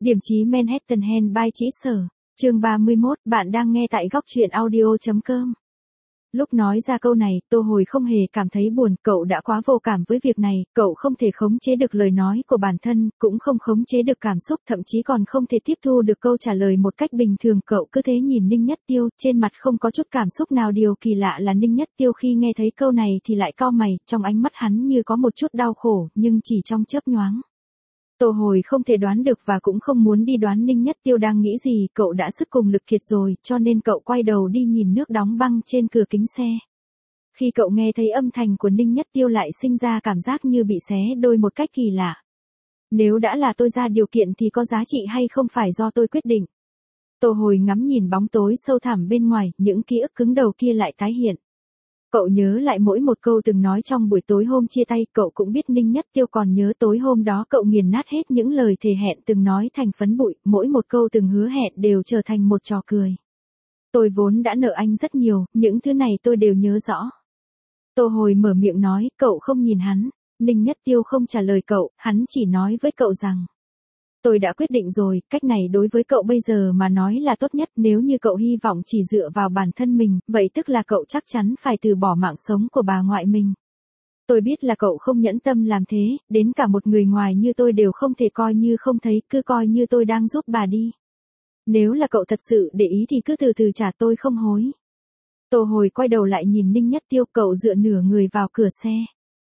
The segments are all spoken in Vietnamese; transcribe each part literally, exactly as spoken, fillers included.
Điểm chí Manhattan Hand by Trĩ Sở, chương ba mươi mốt, bạn đang nghe tại góc truyện audio chấm com. Lúc nói ra câu này, Tô Hồi không hề cảm thấy buồn, cậu đã quá vô cảm với việc này, cậu không thể khống chế được lời nói của bản thân, cũng không khống chế được cảm xúc, thậm chí còn không thể tiếp thu được câu trả lời một cách bình thường. Cậu cứ thế nhìn Ninh Nhất Tiêu, trên mặt không có chút cảm xúc nào. Điều kỳ lạ là Ninh Nhất Tiêu khi nghe thấy câu này thì lại cau mày, trong ánh mắt hắn như có một chút đau khổ, nhưng chỉ trong chớp nhoáng. Tô Hồi không thể đoán được và cũng không muốn đi đoán Ninh Nhất Tiêu đang nghĩ gì, cậu đã sức cùng lực kiệt rồi, cho nên cậu quay đầu đi nhìn nước đóng băng trên cửa kính xe. Khi cậu nghe thấy âm thanh của Ninh Nhất Tiêu lại sinh ra cảm giác như bị xé đôi một cách kỳ lạ. Nếu đã là tôi ra điều kiện thì có giá trị hay không phải do tôi quyết định. Tô Hồi ngắm nhìn bóng tối sâu thẳm bên ngoài, những ký ức cứng đầu kia lại tái hiện. Cậu nhớ lại mỗi một câu từng nói trong buổi tối hôm chia tay, cậu cũng biết Ninh Nhất Tiêu còn nhớ tối hôm đó cậu nghiền nát hết những lời thề hẹn từng nói thành phấn bụi, mỗi một câu từng hứa hẹn đều trở thành một trò cười. Tôi vốn đã nợ anh rất nhiều, những thứ này tôi đều nhớ rõ. Tô Hồi mở miệng nói, cậu không nhìn hắn. Ninh Nhất Tiêu không trả lời cậu, hắn chỉ nói với cậu rằng: tôi đã quyết định rồi, cách này đối với cậu bây giờ mà nói là tốt nhất. Nếu như cậu hy vọng chỉ dựa vào bản thân mình, vậy tức là cậu chắc chắn phải từ bỏ mạng sống của bà ngoại mình. Tôi biết là cậu không nhẫn tâm làm thế, đến cả một người ngoài như tôi đều không thể coi như không thấy, cứ coi như tôi đang giúp bà đi. Nếu là cậu thật sự để ý thì cứ từ từ trả, tôi không hối. Tô Hồi quay đầu lại nhìn Ninh Nhất Tiêu, cậu dựa nửa người vào cửa xe.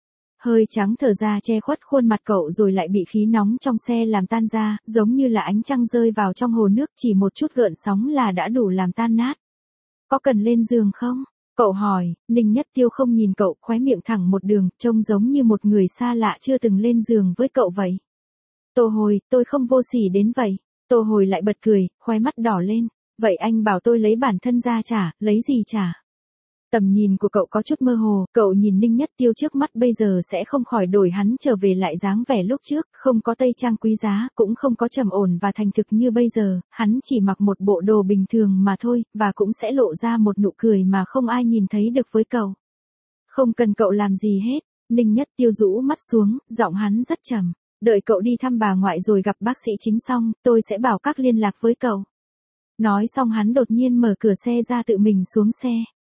Hơi trắng thở ra che khuất khuôn mặt cậu rồi lại bị khí nóng trong xe làm tan ra, giống như là ánh trăng rơi vào trong hồ nước, chỉ một chút gợn sóng là đã đủ làm tan nát. Có cần lên giường không? Cậu hỏi. Ninh Nhất Tiêu không nhìn cậu, khóe miệng thẳng một đường, trông giống như một người xa lạ chưa từng lên giường với cậu vậy. Tô Hồi, tôi không vô sỉ đến vậy. Tô Hồi lại bật cười, khóe mắt đỏ lên. Vậy anh bảo tôi lấy bản thân ra trả, lấy gì trả? Tầm nhìn của cậu có chút mơ hồ, cậu nhìn Ninh Nhất Tiêu trước mắt bây giờ sẽ không khỏi đổi hắn trở về lại dáng vẻ lúc trước, không có tây trang quý giá, cũng không có trầm ổn và thành thực như bây giờ, hắn chỉ mặc một bộ đồ bình thường mà thôi, và cũng sẽ lộ ra một nụ cười mà không ai nhìn thấy được với cậu. Không cần cậu làm gì hết. Ninh Nhất Tiêu rũ mắt xuống, giọng hắn rất trầm. Đợi cậu đi thăm bà ngoại rồi gặp bác sĩ chính xong, tôi sẽ bảo các liên lạc với cậu. Nói xong hắn đột nhiên mở cửa xe ra tự mình xuống xe.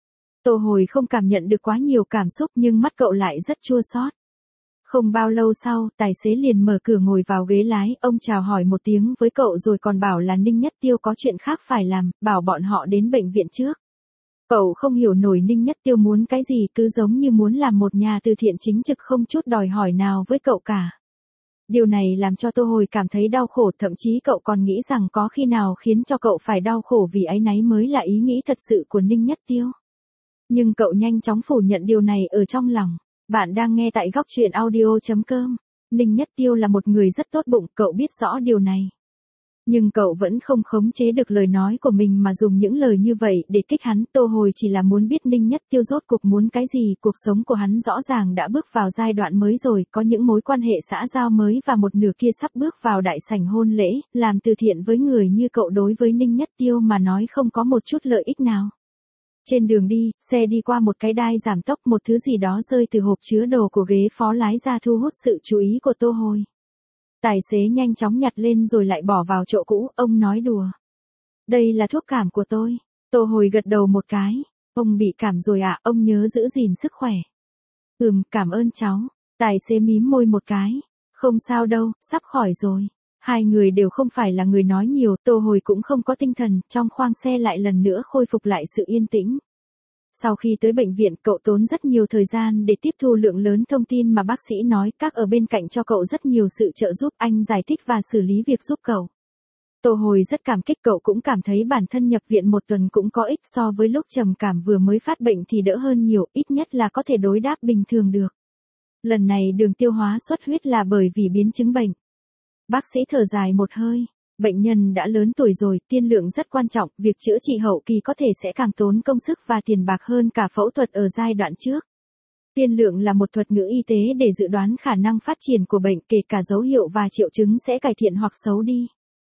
Tô Hồi không cảm nhận được quá nhiều cảm xúc nhưng mắt cậu lại rất chua xót. Không bao lâu sau, tài xế liền mở cửa ngồi vào ghế lái, ông chào hỏi một tiếng với cậu rồi còn bảo là Ninh Nhất Tiêu có chuyện khác phải làm, bảo bọn họ đến bệnh viện trước. Cậu không hiểu nổi Ninh Nhất Tiêu muốn cái gì, cứ giống như muốn làm một nhà từ thiện chính trực không chút đòi hỏi nào với cậu cả. Điều này làm cho Tô Hồi cảm thấy đau khổ, thậm chí cậu còn nghĩ rằng có khi nào khiến cho cậu phải đau khổ vì áy náy mới là ý nghĩ thật sự của Ninh Nhất Tiêu. Nhưng cậu nhanh chóng phủ nhận điều này ở trong lòng. Bạn đang nghe tại góc truyện audio chấm com. Ninh Nhất Tiêu là một người rất tốt bụng, cậu biết rõ điều này. Nhưng cậu vẫn không khống chế được lời nói của mình mà dùng những lời như vậy để kích hắn. Tô Hồi chỉ là muốn biết Ninh Nhất Tiêu rốt cuộc muốn cái gì, cuộc sống của hắn rõ ràng đã bước vào giai đoạn mới rồi, có những mối quan hệ xã giao mới và một nửa kia sắp bước vào đại sảnh hôn lễ, làm từ thiện với người như cậu đối với Ninh Nhất Tiêu mà nói không có một chút lợi ích nào. Trên đường đi, xe đi qua một cái đai giảm tốc, một thứ gì đó rơi từ hộp chứa đồ của ghế phó lái ra thu hút sự chú ý của Tô Hồi. Tài xế nhanh chóng nhặt lên rồi lại bỏ vào chỗ cũ, ông nói đùa. Đây là thuốc cảm của tôi. Tô Hồi gật đầu một cái. Ông bị cảm rồi ạ, à, ông nhớ giữ gìn sức khỏe. Ừm, cảm ơn cháu. Tài xế mím môi một cái. Không sao đâu, sắp khỏi rồi. Hai người đều không phải là người nói nhiều, Tô Hồi cũng không có tinh thần, trong khoang xe lại lần nữa khôi phục lại sự yên tĩnh. Sau khi tới bệnh viện, cậu tốn rất nhiều thời gian để tiếp thu lượng lớn thông tin mà bác sĩ nói, các ở bên cạnh cho cậu rất nhiều sự trợ giúp, anh giải thích và xử lý việc giúp cậu. Tô Hồi rất cảm kích, cậu cũng cảm thấy bản thân nhập viện một tuần cũng có ích, so với lúc trầm cảm vừa mới phát bệnh thì đỡ hơn nhiều, ít nhất là có thể đối đáp bình thường được. Lần này đường tiêu hóa xuất huyết là bởi vì biến chứng bệnh. Bác sĩ thở dài một hơi. Bệnh nhân đã lớn tuổi rồi, tiên lượng rất quan trọng, việc chữa trị hậu kỳ có thể sẽ càng tốn công sức và tiền bạc hơn cả phẫu thuật ở giai đoạn trước. Tiên lượng là một thuật ngữ y tế để dự đoán khả năng phát triển của bệnh, kể cả dấu hiệu và triệu chứng sẽ cải thiện hoặc xấu đi.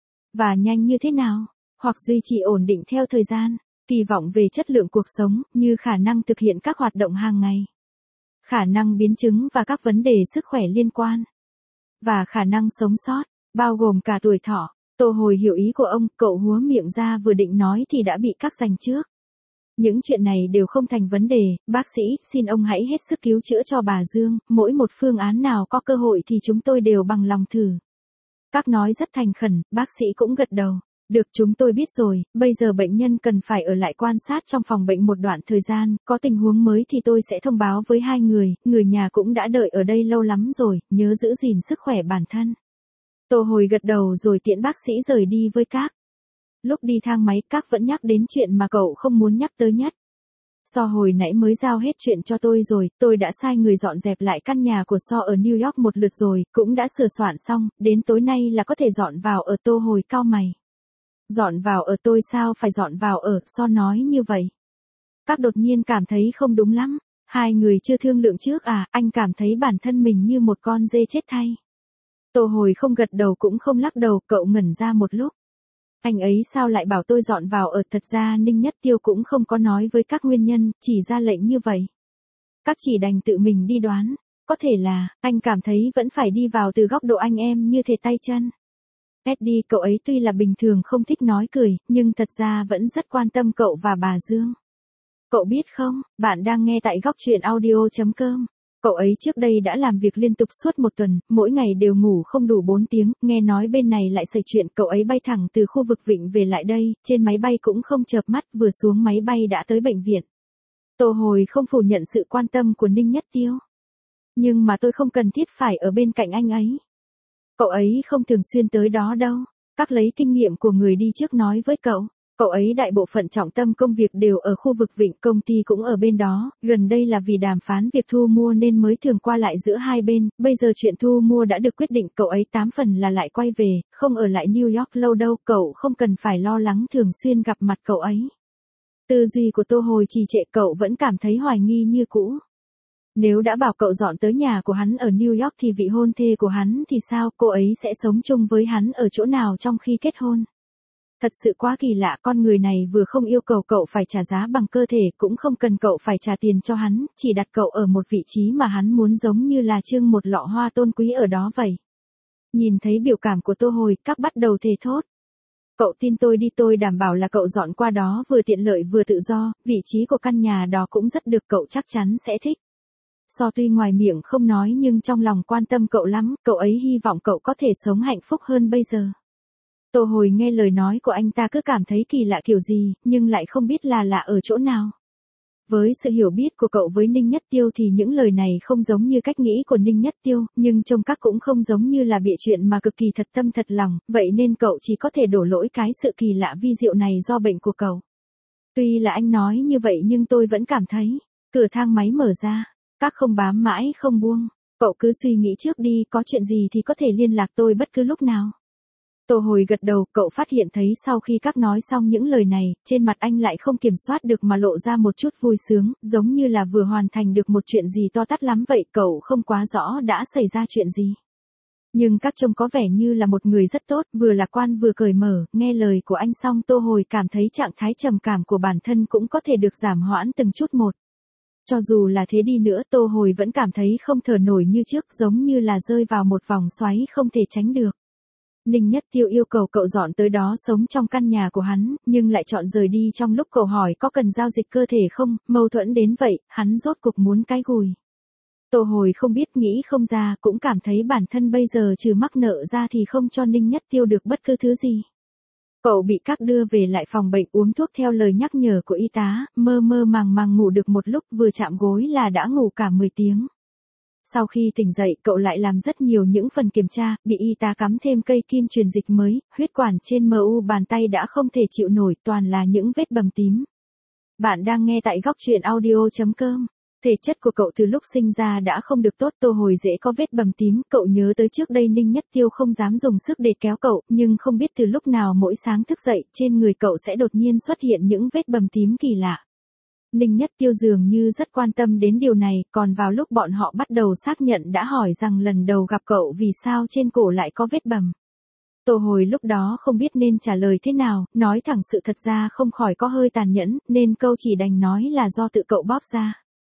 Và nhanh như thế nào, hoặc duy trì ổn định theo thời gian, kỳ vọng về chất lượng cuộc sống, như khả năng thực hiện các hoạt động hàng ngày, khả năng biến chứng và các vấn đề sức khỏe liên quan, và khả năng sống sót, bao gồm cả tuổi thọ. Tô Hồi hiểu ý của ông, cậu húa miệng ra vừa định nói thì đã bị các giành trước. Những chuyện này đều không thành vấn đề, bác sĩ, xin ông hãy hết sức cứu chữa cho bà Dương, mỗi một phương án nào có cơ hội thì chúng tôi đều bằng lòng thử. Các nói rất thành khẩn, bác sĩ cũng gật đầu. Được, chúng tôi biết rồi, bây giờ bệnh nhân cần phải ở lại quan sát trong phòng bệnh một đoạn thời gian, có tình huống mới thì tôi sẽ thông báo với hai người, người nhà cũng đã đợi ở đây lâu lắm rồi, nhớ giữ gìn sức khỏe bản thân. Tô Hồi gật đầu rồi tiễn bác sĩ rời đi với các. Lúc đi thang máy, các vẫn nhắc đến chuyện mà cậu không muốn nhắc tới nhất. So hồi nãy mới giao hết chuyện cho tôi rồi, tôi đã sai người dọn dẹp lại căn nhà của So ở New York một lượt rồi, cũng đã sửa soạn xong, đến tối nay là có thể dọn vào ở. Tô Hồi cau mày. Dọn vào ở tôi sao phải dọn vào ở, So nói như vậy. Các đột nhiên cảm thấy không đúng lắm, hai người chưa thương lượng trước à, anh cảm thấy bản thân mình như một con dê chết thay. Tô Hồi không gật đầu cũng không lắc đầu, cậu ngẩn ra một lúc. Anh ấy sao lại bảo tôi dọn vào ở, thật ra Ninh Nhất Tiêu cũng không có nói với các nguyên nhân, chỉ ra lệnh như vậy. Các chỉ đành tự mình đi đoán, có thể là, anh cảm thấy vẫn phải đi vào từ góc độ anh em như thể tay chân. Eddie, cậu ấy tuy là bình thường không thích nói cười, nhưng thật ra vẫn rất quan tâm cậu và bà Dương. Cậu biết không, bạn đang nghe tại góc truyện audio chấm com. Cậu ấy trước đây đã làm việc liên tục suốt một tuần, mỗi ngày đều ngủ không đủ bốn tiếng, nghe nói bên này lại xảy chuyện, cậu ấy bay thẳng từ khu vực Vịnh về lại đây, trên máy bay cũng không chợp mắt, vừa xuống máy bay đã tới bệnh viện. Tô Hồi không phủ nhận sự quan tâm của Ninh Nhất Tiêu. Nhưng mà tôi không cần thiết phải ở bên cạnh anh ấy. Cậu ấy không thường xuyên tới đó đâu. Các lấy kinh nghiệm của người đi trước nói với cậu. Cậu ấy đại bộ phận trọng tâm công việc đều ở khu vực Vịnh, công ty cũng ở bên đó, gần đây là vì đàm phán việc thu mua nên mới thường qua lại giữa hai bên, bây giờ chuyện thu mua đã được quyết định, cậu ấy tám phần là lại quay về, không ở lại New York lâu đâu, cậu không cần phải lo lắng thường xuyên gặp mặt cậu ấy. Tư duy của Tô Hồi trì trệ, cậu vẫn cảm thấy hoài nghi như cũ. Nếu đã bảo cậu dọn tới nhà của hắn ở New York thì vị hôn thê của hắn thì sao, cô ấy sẽ sống chung với hắn ở chỗ nào trong khi kết hôn? Thật sự quá kỳ lạ, con người này vừa không yêu cầu cậu phải trả giá bằng cơ thể, cũng không cần cậu phải trả tiền cho hắn, chỉ đặt cậu ở một vị trí mà hắn muốn, giống như là trưng một lọ hoa tôn quý ở đó vậy. Nhìn thấy biểu cảm của Tô Hồi, các bắt đầu thề thốt. Cậu tin tôi đi, tôi đảm bảo là cậu dọn qua đó vừa tiện lợi vừa tự do, vị trí của căn nhà đó cũng rất được, cậu chắc chắn sẽ thích. So tuy ngoài miệng không nói nhưng trong lòng quan tâm cậu lắm, cậu ấy hy vọng cậu có thể sống hạnh phúc hơn bây giờ. Tô Hồi nghe lời nói của anh ta cứ cảm thấy kỳ lạ kiểu gì, nhưng lại không biết là lạ ở chỗ nào. Với sự hiểu biết của cậu với Ninh Nhất Tiêu thì những lời này không giống như cách nghĩ của Ninh Nhất Tiêu, nhưng trông các cũng không giống như là bịa chuyện mà cực kỳ thật tâm thật lòng, vậy nên cậu chỉ có thể đổ lỗi cái sự kỳ lạ vi diệu này do bệnh của cậu. Tuy là anh nói như vậy nhưng tôi vẫn cảm thấy, cửa thang máy mở ra, các không bám mãi không buông, cậu cứ suy nghĩ trước đi, có chuyện gì thì có thể liên lạc tôi bất cứ lúc nào. Tô Hồi gật đầu, cậu phát hiện thấy sau khi các nói xong những lời này, trên mặt anh lại không kiểm soát được mà lộ ra một chút vui sướng, giống như là vừa hoàn thành được một chuyện gì to tát lắm vậy, cậu không quá rõ đã xảy ra chuyện gì. Nhưng các trông có vẻ như là một người rất tốt, vừa lạc quan vừa cởi mở, nghe lời của anh xong Tô Hồi cảm thấy trạng thái trầm cảm của bản thân cũng có thể được giảm hoãn từng chút một. Cho dù là thế đi nữa, Tô Hồi vẫn cảm thấy không thở nổi như trước, giống như là rơi vào một vòng xoáy không thể tránh được. Ninh Nhất Tiêu yêu cầu cậu dọn tới đó sống trong căn nhà của hắn, nhưng lại chọn rời đi trong lúc cậu hỏi có cần giao dịch cơ thể không, mâu thuẫn đến vậy, hắn rốt cuộc muốn cái gùi. Tô Hồi không biết, nghĩ không ra, cũng cảm thấy bản thân bây giờ trừ mắc nợ ra thì không cho Ninh Nhất Tiêu được bất cứ thứ gì. Cậu bị các đưa về lại phòng bệnh uống thuốc theo lời nhắc nhở của y tá, mơ mơ màng màng ngủ được một lúc, vừa chạm gối là đã ngủ cả mười tiếng. Sau khi tỉnh dậy, cậu lại làm rất nhiều những phần kiểm tra, bị y tá cắm thêm cây kim truyền dịch mới, huyết quản trên em u bàn tay đã không thể chịu nổi, toàn là những vết bầm tím. Bạn đang nghe tại góc truyện audio chấm com. Thể chất của cậu từ lúc sinh ra đã không được tốt, Tô Hồi dễ có vết bầm tím, cậu nhớ tới trước đây Ninh Nhất Tiêu không dám dùng sức để kéo cậu, nhưng không biết từ lúc nào mỗi sáng thức dậy, trên người cậu sẽ đột nhiên xuất hiện những vết bầm tím kỳ lạ. Ninh Nhất Tiêu dường như rất quan tâm đến điều này, còn vào lúc bọn họ bắt đầu xác nhận đã hỏi rằng lần đầu gặp cậu vì sao trên cổ lại có vết bầm. Tô Hồi lúc đó không biết nên trả lời thế nào, nói thẳng sự thật ra không khỏi có hơi tàn nhẫn, nên câu chỉ đành nói là do tự cậu bóp ra.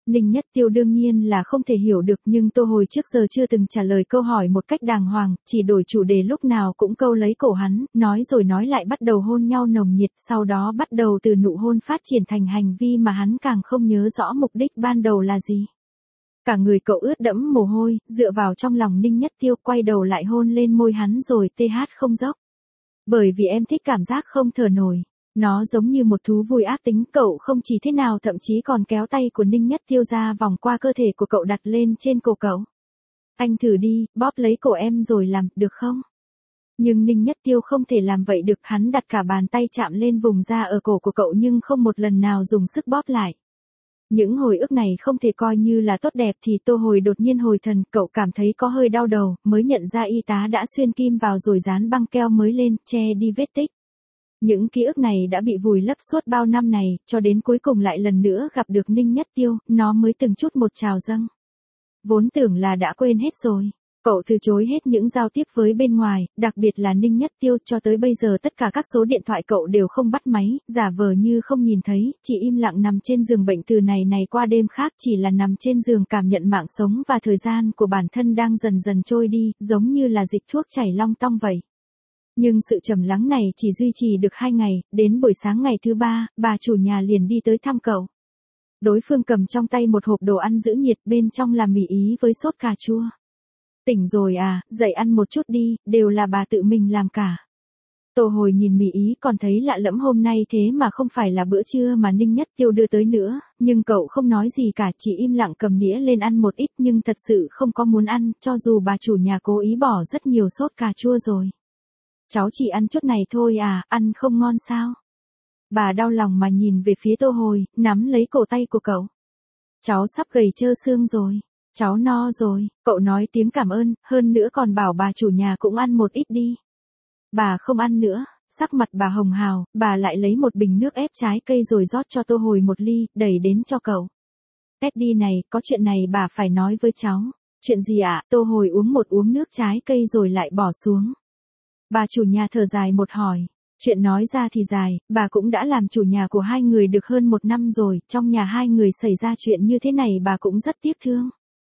Ninh Nhất Tiêu đương nhiên là không thể hiểu được, nhưng Tô Hồi trước giờ chưa từng trả lời câu hỏi một cách đàng hoàng, chỉ đổi chủ đề lúc nào cũng câu lấy cổ hắn, nói rồi nói lại bắt đầu hôn nhau nồng nhiệt, sau đó bắt đầu từ nụ hôn phát triển thành hành vi mà hắn càng không nhớ rõ mục đích ban đầu là gì. Cả người cậu ướt đẫm mồ hôi, dựa vào trong lòng Ninh Nhất Tiêu, quay đầu lại hôn lên môi hắn rồi tê hát không dốc. Bởi vì em thích cảm giác không thở nổi. Nó giống như một thú vui ác tính, cậu không chỉ thế nào thậm chí còn kéo tay của Ninh Nhất Tiêu ra vòng qua cơ thể của cậu đặt lên trên cổ cậu. Anh thử đi, bóp lấy cổ em rồi làm, được không? Nhưng Ninh Nhất Tiêu không thể làm vậy được, hắn đặt cả bàn tay chạm lên vùng da ở cổ của cậu nhưng không một lần nào dùng sức bóp lại. Những hồi ức này không thể coi như là tốt đẹp thì Tô Hồi đột nhiên hồi thần, cậu cảm thấy có hơi đau đầu, mới nhận ra y tá đã xuyên kim vào rồi dán băng keo mới lên, che đi vết tích. Những ký ức này đã bị vùi lấp suốt bao năm này, cho đến cuối cùng lại lần nữa gặp được Ninh Nhất Tiêu, nó mới từng chút một trào dâng. Vốn tưởng là đã quên hết rồi. Cậu từ chối hết những giao tiếp với bên ngoài, đặc biệt là Ninh Nhất Tiêu, cho tới bây giờ tất cả các số điện thoại cậu đều không bắt máy, giả vờ như không nhìn thấy, chỉ im lặng nằm trên giường bệnh từ này này qua đêm khác, chỉ là nằm trên giường cảm nhận mạng sống và thời gian của bản thân đang dần dần trôi đi, giống như là dịch thuốc chảy long tong vậy. Nhưng sự trầm lắng này chỉ duy trì được hai ngày, đến buổi sáng ngày thứ ba, bà chủ nhà liền đi tới thăm cậu. Đối phương cầm trong tay một hộp đồ ăn giữ nhiệt, bên trong là mì ý với sốt cà chua. Tỉnh rồi à, dậy ăn một chút đi, đều là bà tự mình làm cả. Tô Hồi nhìn mì ý còn thấy lạ lẫm, hôm nay thế mà không phải là bữa trưa mà Ninh Nhất Tiêu đưa tới nữa, nhưng cậu không nói gì cả, chỉ im lặng cầm nĩa lên ăn một ít, nhưng thật sự không có muốn ăn, cho dù bà chủ nhà cố ý bỏ rất nhiều sốt cà chua rồi. Cháu chỉ ăn chút này thôi à, ăn không ngon sao? Bà đau lòng mà nhìn về phía Tô Hồi, nắm lấy cổ tay của cậu. Cháu sắp gầy trơ xương rồi. Cháu no rồi, cậu nói tiếng cảm ơn, hơn nữa còn bảo bà chủ nhà cũng ăn một ít đi. Bà không ăn nữa, sắc mặt bà hồng hào, bà lại lấy một bình nước ép trái cây rồi rót cho Tô Hồi một ly, đẩy đến cho cậu. Teddy này, có chuyện này bà phải nói với cháu. Chuyện gì ạ? À? Tô Hồi uống một uống nước trái cây rồi lại bỏ xuống. Bà chủ nhà thở dài một hỏi. Chuyện nói ra thì dài, bà cũng đã làm chủ nhà của hai người được hơn một năm rồi, trong nhà hai người xảy ra chuyện như thế này bà cũng rất tiếc thương.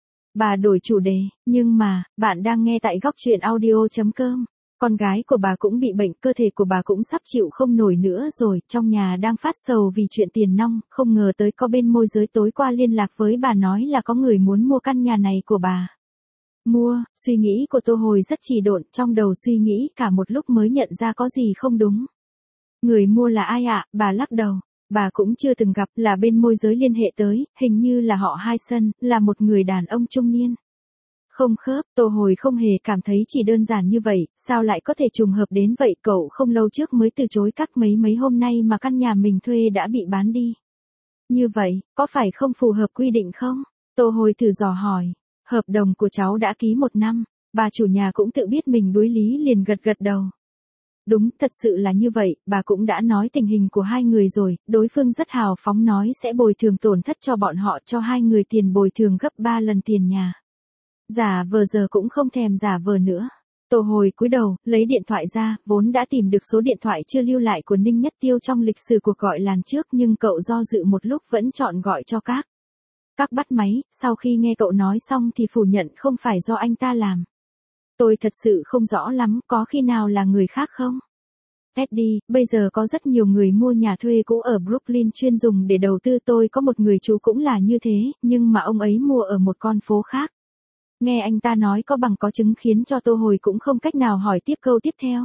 Bà đổi chủ đề, nhưng mà, bạn đang nghe tại góc truyện audio chấm com. Con gái của bà cũng bị bệnh, cơ thể của bà cũng sắp chịu không nổi nữa rồi, trong nhà đang phát sầu vì chuyện tiền nong, không ngờ tới có bên môi giới tối qua liên lạc với bà nói là có người muốn mua căn nhà này của bà. Mua, suy nghĩ của Tô Hồi rất trì độn, trong đầu suy nghĩ cả một lúc mới nhận ra có gì không đúng. Người mua là ai ạ? À? Bà lắc đầu. Bà cũng chưa từng gặp, là bên môi giới liên hệ tới, hình như là họ Hai Sân, là một người đàn ông trung niên. Không khớp, Tô Hồi không hề cảm thấy chỉ đơn giản như vậy, sao lại có thể trùng hợp đến vậy, cậu không lâu trước mới từ chối các mấy mấy hôm nay mà căn nhà mình thuê đã bị bán đi. Như vậy, có phải không phù hợp quy định không? Tô Hồi thử dò hỏi, hợp đồng của cháu đã ký một năm, bà chủ nhà cũng tự biết mình đuối lý liền gật gật đầu. Đúng, thật sự là như vậy, bà cũng đã nói tình hình của hai người rồi, đối phương rất hào phóng nói sẽ bồi thường tổn thất cho bọn họ, cho hai người tiền bồi thường gấp ba lần tiền nhà. Giả vờ giờ cũng không thèm giả vờ nữa. Tô Hồi cúi đầu, lấy điện thoại ra, vốn đã tìm được số điện thoại chưa lưu lại của Ninh Nhất Tiêu trong lịch sử cuộc gọi làn trước, nhưng cậu do dự một lúc vẫn chọn gọi cho các. Các bắt máy, sau khi nghe cậu nói xong thì phủ nhận không phải do anh ta làm. Tôi thật sự không rõ lắm, có khi nào là người khác không? Eddie, bây giờ có rất nhiều người mua nhà thuê cũ ở Brooklyn chuyên dùng để đầu tư, tôi có một người chú cũng là như thế, nhưng mà ông ấy mua ở một con phố khác. Nghe anh ta nói có bằng có chứng khiến cho Tô Hồi cũng không cách nào hỏi tiếp câu tiếp theo.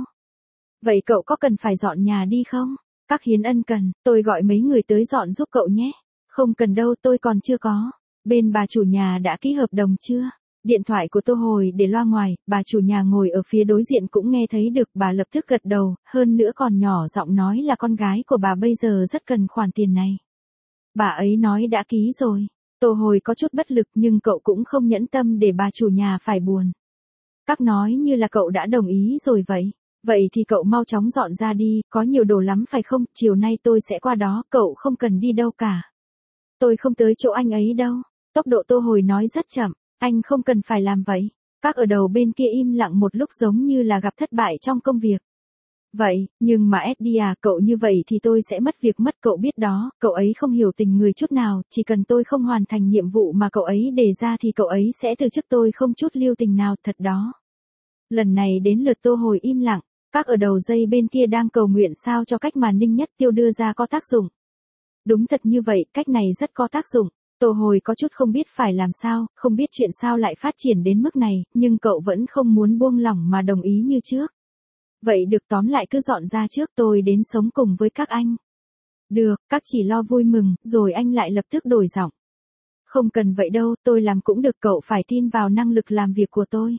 Vậy cậu có cần phải dọn nhà đi không? Các hiến ân cần, tôi gọi mấy người tới dọn giúp cậu nhé. Không cần đâu, tôi còn chưa có. Bên bà chủ nhà đã ký hợp đồng chưa? Điện thoại của Tô Hồi để loa ngoài, bà chủ nhà ngồi ở phía đối diện cũng nghe thấy được, bà lập tức gật đầu, hơn nữa còn nhỏ giọng nói là con gái của bà bây giờ rất cần khoản tiền này. Bà ấy nói đã ký rồi. Tô Hồi có chút bất lực nhưng cậu cũng không nhẫn tâm để bà chủ nhà phải buồn. Các nói như là cậu đã đồng ý rồi vậy. Vậy thì cậu mau chóng dọn ra đi, có nhiều đồ lắm phải không, chiều nay tôi sẽ qua đó, cậu không cần đi đâu cả. Tôi không tới chỗ anh ấy đâu. Tốc độ Tô Hồi nói rất chậm, anh không cần phải làm vậy. Các ở đầu bên kia im lặng một lúc giống như là gặp thất bại trong công việc. Vậy, nhưng mà Eddie à, cậu như vậy thì tôi sẽ mất việc mất, cậu biết đó, cậu ấy không hiểu tình người chút nào, chỉ cần tôi không hoàn thành nhiệm vụ mà cậu ấy đề ra thì cậu ấy sẽ từ chức tôi không chút lưu tình nào, thật đó. Lần này đến lượt Tô Hồi im lặng, các ở đầu dây bên kia đang cầu nguyện sao cho cách mà Ninh Nhất Tiêu đưa ra có tác dụng. Đúng thật như vậy, cách này rất có tác dụng. Tô Hồi có chút không biết phải làm sao, không biết chuyện sao lại phát triển đến mức này, nhưng cậu vẫn không muốn buông lỏng mà đồng ý như trước. Vậy được, tóm lại cứ dọn ra trước, tôi đến sống cùng với các anh. Được, các chỉ lo vui mừng, rồi anh lại lập tức đổi giọng. Không cần vậy đâu, tôi làm cũng được, cậu phải tin vào năng lực làm việc của tôi.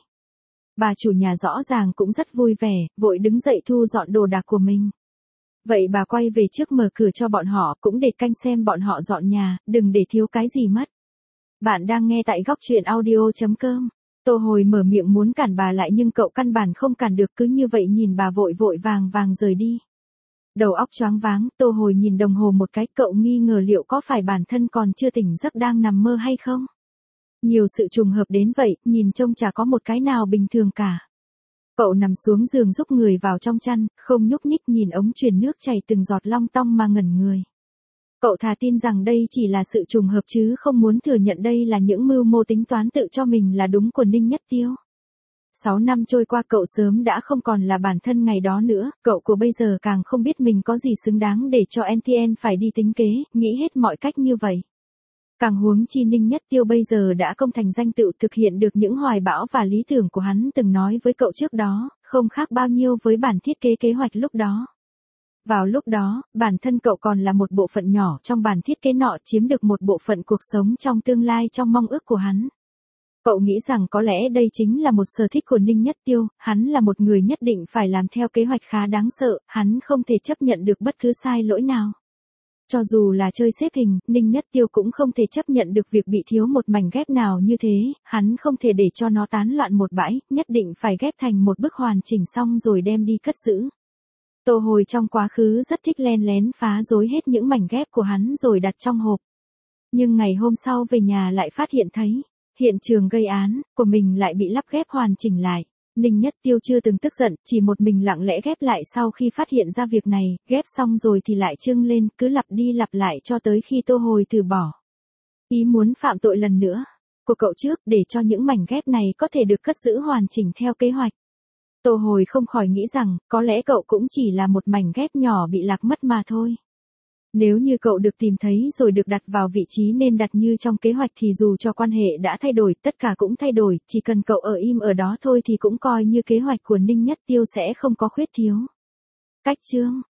Bà chủ nhà rõ ràng cũng rất vui vẻ, vội đứng dậy thu dọn đồ đạc của mình. Vậy bà quay về trước mở cửa cho bọn họ, cũng để canh xem bọn họ dọn nhà, đừng để thiếu cái gì mất. Bạn đang nghe tại góc truyện audio chấm com. Tô Hồi mở miệng muốn cản bà lại nhưng cậu căn bản không cản được, cứ như vậy nhìn bà vội vội vàng vàng rời đi. Đầu óc choáng váng, Tô Hồi nhìn đồng hồ một cái, cậu nghi ngờ liệu có phải bản thân còn chưa tỉnh giấc đang nằm mơ hay không? Nhiều sự trùng hợp đến vậy, nhìn trông chả có một cái nào bình thường cả. Cậu nằm xuống giường rúc người vào trong chăn, không nhúc nhích, nhìn ống truyền nước chảy từng giọt long tong mà ngẩn người. Cậu thà tin rằng đây chỉ là sự trùng hợp chứ không muốn thừa nhận đây là những mưu mô tính toán tự cho mình là đúng của Ninh Nhất Tiêu. Sáu năm trôi qua cậu sớm đã không còn là bản thân ngày đó nữa, cậu của bây giờ càng không biết mình có gì xứng đáng để cho en tê en phải đi tính kế, nghĩ hết mọi cách như vậy. Càng huống chi Ninh Nhất Tiêu bây giờ đã công thành danh tựu, thực hiện được những hoài bão và lý tưởng của hắn từng nói với cậu trước đó, không khác bao nhiêu với bản thiết kế kế hoạch lúc đó. Vào lúc đó, bản thân cậu còn là một bộ phận nhỏ trong bản thiết kế nọ, chiếm được một bộ phận cuộc sống trong tương lai trong mong ước của hắn. Cậu nghĩ rằng có lẽ đây chính là một sở thích của Ninh Nhất Tiêu, hắn là một người nhất định phải làm theo kế hoạch khá đáng sợ, hắn không thể chấp nhận được bất cứ sai lỗi nào. Cho dù là chơi xếp hình, Ninh Nhất Tiêu cũng không thể chấp nhận được việc bị thiếu một mảnh ghép nào như thế, hắn không thể để cho nó tán loạn một bãi, nhất định phải ghép thành một bức hoàn chỉnh xong rồi đem đi cất giữ. Tô Hồi trong quá khứ rất thích len lén phá rối hết những mảnh ghép của hắn rồi đặt trong hộp. Nhưng ngày hôm sau về nhà lại phát hiện thấy, hiện trường gây án của mình lại bị lắp ghép hoàn chỉnh lại. Ninh Nhất Tiêu chưa từng tức giận, chỉ một mình lặng lẽ ghép lại, sau khi phát hiện ra việc này, ghép xong rồi thì lại trưng lên, cứ lặp đi lặp lại cho tới khi Tô Hồi từ bỏ ý muốn phạm tội lần nữa của cậu trước, để cho những mảnh ghép này có thể được cất giữ hoàn chỉnh theo kế hoạch. Tô Hồi không khỏi nghĩ rằng, có lẽ cậu cũng chỉ là một mảnh ghép nhỏ bị lạc mất mà thôi. Nếu như cậu được tìm thấy rồi được đặt vào vị trí nên đặt như trong kế hoạch thì dù cho quan hệ đã thay đổi, tất cả cũng thay đổi, chỉ cần cậu ở im ở đó thôi thì cũng coi như kế hoạch của Ninh Nhất Tiêu sẽ không có khuyết thiếu. Cách chương